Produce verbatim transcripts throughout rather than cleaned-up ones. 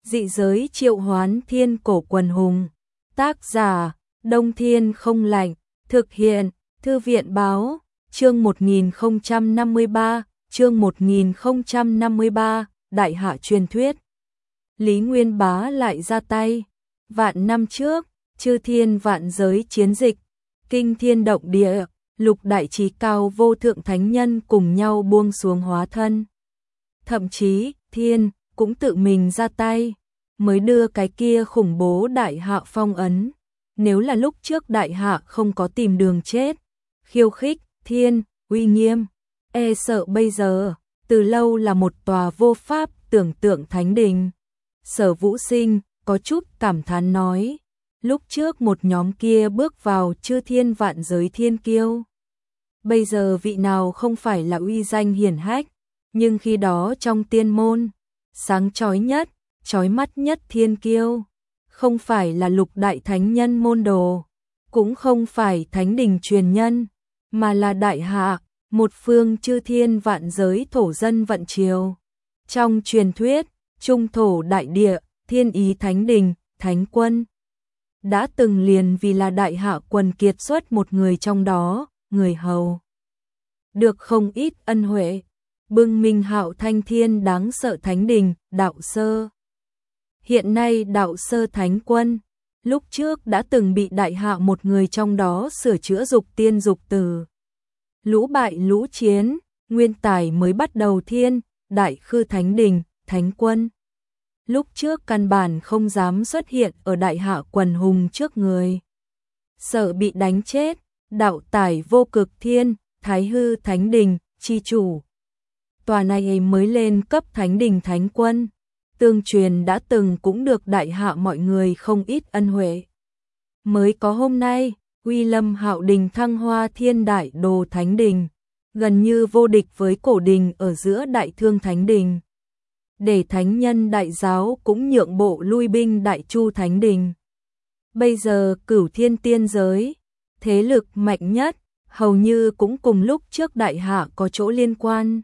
Dị giới triệu hoán thiên cổ quần hùng. Tác giả, Đông Thiên không lạnh. Thực hiện, Thư viện báo. Chương một nghìn không trăm năm mươi ba, chương một nghìn không trăm năm mươi ba, Đại Hạ truyền thuyết. Lý Nguyên Bá lại ra tay. Vạn năm trước, chư thiên vạn giới chiến dịch, kinh thiên động địa, lục đại trí cao vô thượng thánh nhân cùng nhau buông xuống hóa thân. Thậm chí, thiên cũng tự mình ra tay, mới đưa cái kia khủng bố Đại Hạ phong ấn. Nếu là lúc trước Đại Hạ không có tìm đường chết, khiêu khích thiên uy nghiêm, e sợ bây giờ từ lâu là một tòa vô pháp tưởng tượng thánh đình. Sở Vũ Sinh có chút cảm thán nói, lúc trước một nhóm kia bước vào chư thiên vạn giới thiên kiêu, bây giờ vị nào không phải là uy danh hiển hách, nhưng khi đó trong tiên môn, sáng chói nhất, chói mắt nhất thiên kiêu, không phải là lục đại thánh nhân môn đồ, cũng không phải thánh đình truyền nhân, mà là Đại Hạ, một phương chư thiên vạn giới thổ dân vận triều. Trong truyền thuyết, trung thổ đại địa, thiên ý thánh đình, thánh quân, đã từng liền vì là Đại Hạ quần kiệt xuất một người trong đó, người hầu. Được không ít ân huệ, bưng minh hạo thanh thiên đáng sợ thánh đình, đạo sơ. Hiện nay đạo sơ thánh quân, lúc trước đã từng bị Đại Hạ một người trong đó sửa chữa dục tiên dục tử. Lũ bại lũ chiến, nguyên tài mới bắt đầu thiên, đại khư thánh đình, thánh quân. Lúc trước căn bản không dám xuất hiện ở Đại Hạ quần hùng trước người. Sợ bị đánh chết, đạo tải vô cực thiên, thái hư thánh đình, chi chủ. Tòa này mới lên cấp thánh đình thánh quân. Tương truyền đã từng cũng được Đại Hạ mọi người không ít ân huệ. Mới có hôm nay, Uy Lâm Hạo đình thăng hoa thiên đại đồ thánh đình, gần như vô địch với cổ đình ở giữa đại thương thánh đình. Để thánh nhân đại giáo cũng nhượng bộ lui binh đại chu thánh đình. Bây giờ cửu thiên tiên giới, thế lực mạnh nhất, hầu như cũng cùng lúc trước Đại Hạ có chỗ liên quan.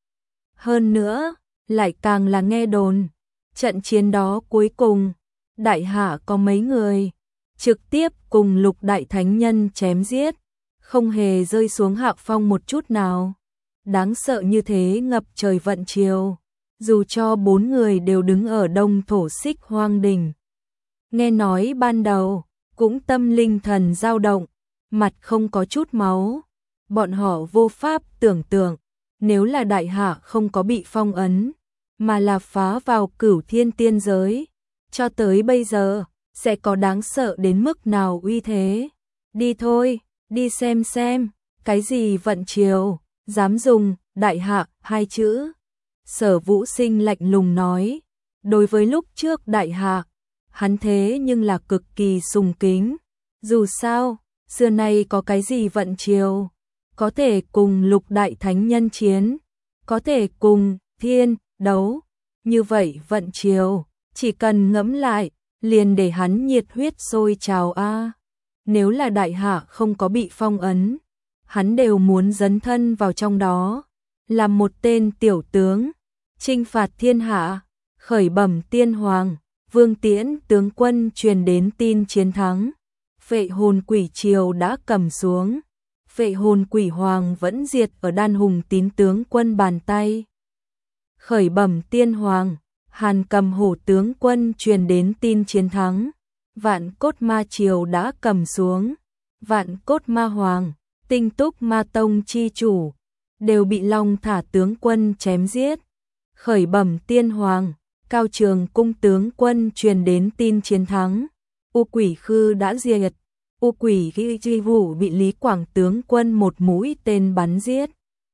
Hơn nữa, lại càng là nghe đồn, trận chiến đó cuối cùng, Đại Hạ có mấy người trực tiếp cùng lục đại thánh nhân chém giết, không hề rơi xuống hạ phong một chút nào. Đáng sợ như thế ngập trời vận triều, dù cho bốn người đều đứng ở đông thổ xích hoang đỉnh. Nghe nói ban đầu, cũng tâm linh thần dao động, mặt không có chút máu. Bọn họ vô pháp tưởng tượng, nếu là Đại Hạ không có bị phong ấn, mà là phá vào cửu thiên tiên giới, cho tới bây giờ, sẽ có đáng sợ đến mức nào uy thế. Đi thôi, đi xem xem, cái gì vận triều, dám dùng Đại Hạ hai chữ. Sở Vũ Sinh lạnh lùng nói, đối với lúc trước Đại Hạ, hắn thế nhưng là cực kỳ sùng kính. Dù sao, xưa nay có cái gì vận triều, có thể cùng lục đại thánh nhân chiến, có thể cùng thiên đấu, như vậy vận triều, chỉ cần ngẫm lại, liền để hắn nhiệt huyết sôi trào a. Nếu là Đại Hạ không có bị phong ấn, hắn đều muốn dấn thân vào trong đó, làm một tên tiểu tướng, chinh phạt thiên hạ. Khởi bẩm tiên hoàng, Vương Tiễn tướng quân truyền đến tin chiến thắng, Phệ hồn quỷ triều đã cầm xuống, Phệ hồn quỷ hoàng vẫn diệt ở Đan Hùng tín tướng quân bàn tay. Khởi bẩm tiên hoàng, Hàn Cầm Hổ tướng quân truyền đến tin chiến thắng, Vạn Cốt Ma triều đã cầm xuống, Vạn Cốt Ma hoàng, Tinh Túc Ma tông chi chủ, đều bị Long Thả tướng quân chém giết. Khởi bẩm tiên hoàng, Cao Trường cung tướng quân truyền đến tin chiến thắng, U Quỷ Khư đã diệt, U Quỷ Ghi Vũ bị Lý Quảng tướng quân một mũi tên bắn giết.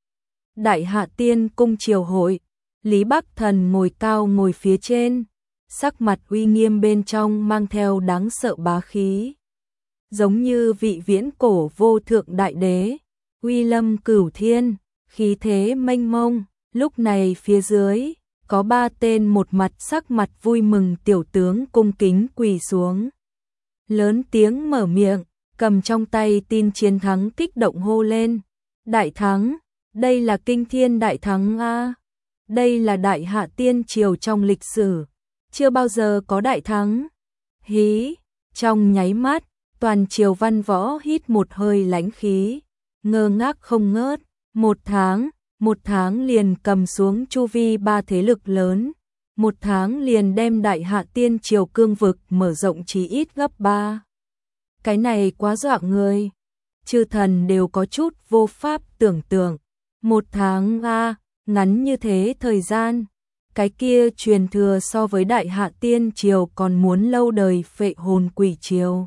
Đại Hạ tiên cung triều hội, Lý Bắc Thần ngồi cao ngồi phía trên, sắc mặt uy nghiêm bên trong mang theo đáng sợ bá khí, giống như vị viễn cổ vô thượng đại đế, uy lâm cửu thiên, khí thế mênh mông. Lúc này phía dưới, có ba tên một mặt sắc mặt vui mừng tiểu tướng cung kính quỳ xuống. Lớn tiếng mở miệng, cầm trong tay tin chiến thắng kích động hô lên. Đại thắng, đây là kinh thiên đại thắng a. Đây là Đại Hạ tiên triều trong lịch sử, chưa bao giờ có đại thắng. Hí, trong nháy mắt, toàn triều văn võ hít một hơi lãnh khí, ngơ ngác không ngớt, một tháng, một tháng liền cầm xuống chu vi ba thế lực lớn, một tháng liền đem Đại Hạ Tiên Triều cương vực mở rộng chí ít gấp ba. Cái này quá dọa người, chư thần đều có chút vô pháp tưởng tượng, một tháng a, ngắn như thế thời gian, cái kia truyền thừa so với Đại Hạ Tiên Triều còn muốn lâu đời Phệ Hồn Quỷ Triều,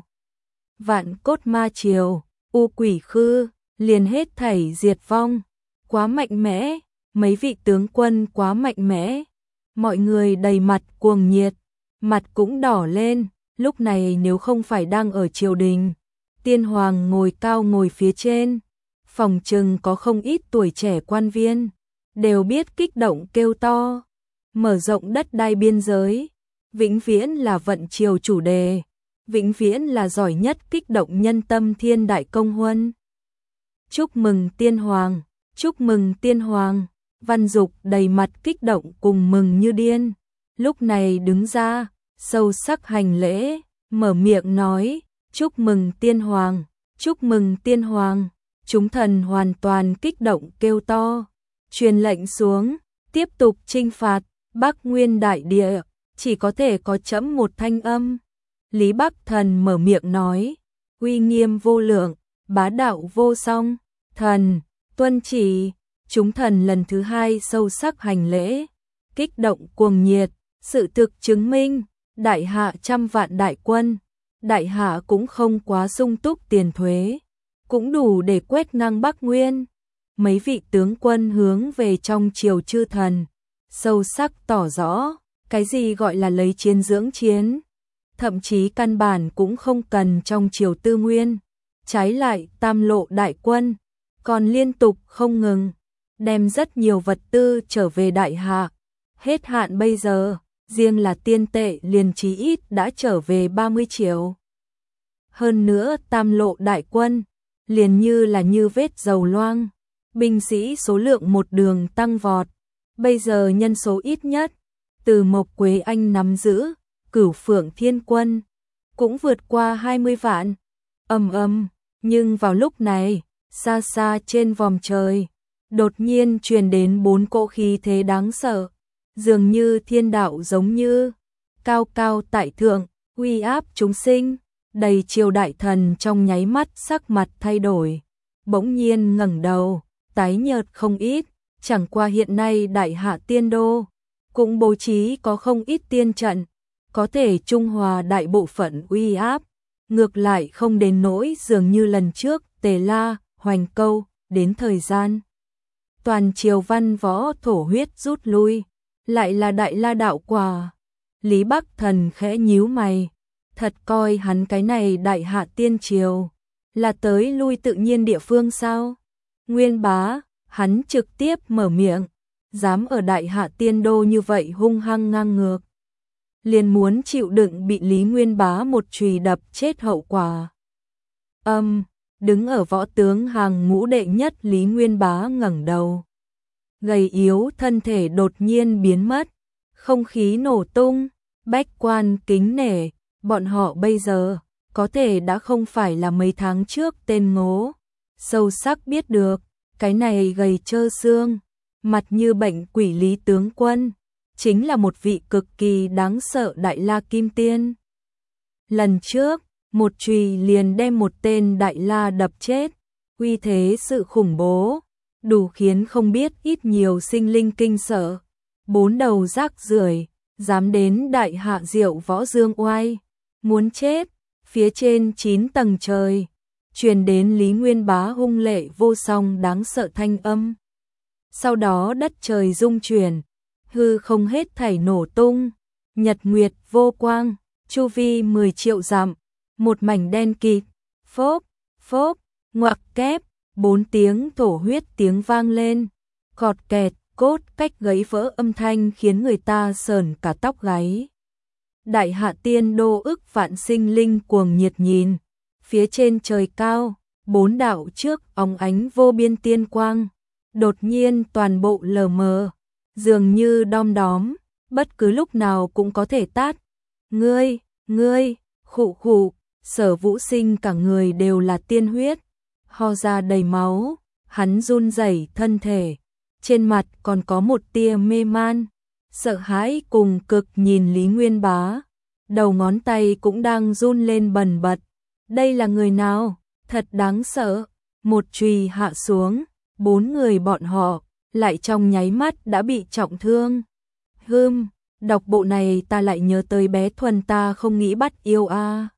Vạn Cốt Ma Triều, U Quỷ Khư, liền hết thảy diệt vong, quá mạnh mẽ, mấy vị tướng quân quá mạnh mẽ, mọi người đầy mặt cuồng nhiệt, mặt cũng đỏ lên, lúc này nếu không phải đang ở triều đình, tiên hoàng ngồi cao ngồi phía trên, phòng chừng có không ít tuổi trẻ quan viên, đều biết kích động kêu to, mở rộng đất đai biên giới, vĩnh viễn là vận triều chủ đề, vĩnh viễn là giỏi nhất kích động nhân tâm thiên đại công huân. Chúc mừng tiên hoàng, chúc mừng tiên hoàng, Văn Dục đầy mặt kích động cùng mừng như điên, lúc này đứng ra, sâu sắc hành lễ, mở miệng nói, chúc mừng tiên hoàng, chúc mừng tiên hoàng, chúng thần hoàn toàn kích động kêu to, truyền lệnh xuống, tiếp tục chinh phạt, Bắc Nguyên đại địa, chỉ có thể có trẫm một thanh âm. Lý Bắc Thần mở miệng nói, uy nghiêm vô lượng, bá đạo vô song, thần, tuân chỉ, chúng thần lần thứ hai sâu sắc hành lễ, kích động cuồng nhiệt, sự thực chứng minh, Đại Hạ trăm vạn đại quân, Đại Hạ cũng không quá sung túc tiền thuế, cũng đủ để quét ngang Bắc Nguyên. Mấy vị tướng quân hướng về trong triều chư thần, sâu sắc tỏ rõ, cái gì gọi là lấy chiến dưỡng chiến, thậm chí căn bản cũng không cần trong triều tư nguyên, trái lại tam lộ đại quân, còn liên tục không ngừng, đem rất nhiều vật tư trở về Đại Hạ, hết hạn bây giờ, riêng là tiên tệ liền chí ít đã trở về ba mươi triệu. Hơn nữa tam lộ đại quân, liền như là như vết dầu loang, binh sĩ số lượng một đường tăng vọt, bây giờ nhân số ít nhất, từ Mộc Quế Anh nắm giữ, Cửu Phượng Thiên Quân, cũng vượt qua hai mươi vạn, ầm ầm, nhưng vào lúc này, xa xa trên vòm trời, đột nhiên truyền đến bốn cỗ khí thế đáng sợ, dường như thiên đạo giống như, cao cao tại thượng, uy áp chúng sinh, đầy triều đại thần trong nháy mắt sắc mặt thay đổi, bỗng nhiên ngẩng đầu, tái nhợt không ít, chẳng qua hiện nay Đại Hạ Tiên Đô, cũng bố trí có không ít tiên trận, có thể trung hòa đại bộ phận uy áp, ngược lại không đến nỗi dường như lần trước Tề La, Hoành Câu, đến thời gian. Toàn triều văn võ thổ huyết rút lui, lại là Đại La đạo quả. Lý Bắc Thần khẽ nhíu mày, thật coi hắn cái này Đại Hạ Tiên Triều, là tới lui tự nhiên địa phương sao? Nguyên bá, hắn trực tiếp mở miệng, dám ở Đại Hạ Tiên Đô như vậy hung hăng ngang ngược. Liền muốn chịu đựng bị Lý Nguyên bá một chùy đập chết hậu quả. Âm, đứng ở võ tướng hàng ngũ đệ nhất Lý Nguyên bá ngẩng đầu. Gầy yếu thân thể đột nhiên biến mất, không khí nổ tung, bách quan kính nể, bọn họ bây giờ, có thể đã không phải là mấy tháng trước tên Ngố. Sâu sắc biết được, cái này gầy trơ xương, mặt như bệnh quỷ Lý tướng quân, chính là một vị cực kỳ đáng sợ Đại La Kim Tiên. Lần trước, một chùy liền đem một tên Đại La đập chết, uy thế sự khủng bố, đủ khiến không biết ít nhiều sinh linh kinh sợ. Bốn đầu rác rưởi, dám đến Đại Hạ Diệu Võ Dương oai, muốn chết, phía trên chín tầng trời, truyền đến Lý Nguyên bá hung lệ vô song đáng sợ thanh âm. Sau đó đất trời rung chuyển, hư không hết thảy nổ tung, nhật nguyệt vô quang, chu vi mười triệu dặm, một mảnh đen kịt, phốp, phốp, ngoặc kép, bốn tiếng thổ huyết tiếng vang lên, cọt kẹt, cốt cách gãy vỡ âm thanh khiến người ta sởn cả tóc gáy. Đại Hạ Tiên Đô ức vạn sinh linh cuồng nhiệt nhìn, phía trên trời cao, bốn đạo trước óng ánh vô biên tiên quang, đột nhiên toàn bộ lờ mờ, dường như đom đóm, bất cứ lúc nào cũng có thể tát. Ngươi, ngươi, khụ khụ, Sở Vũ Sinh cả người đều là tiên huyết, ho ra đầy máu, hắn run rẩy thân thể, trên mặt còn có một tia mê man, sợ hãi cùng cực nhìn Lý Nguyên Bá, đầu ngón tay cũng đang run lên bần bật. Đây là người nào? Thật đáng sợ. Một chùy hạ xuống, bốn người bọn họ lại trong nháy mắt đã bị trọng thương. Hừm, đọc bộ này ta lại nhớ tới bé Thuần ta không nghĩ bắt yêu a.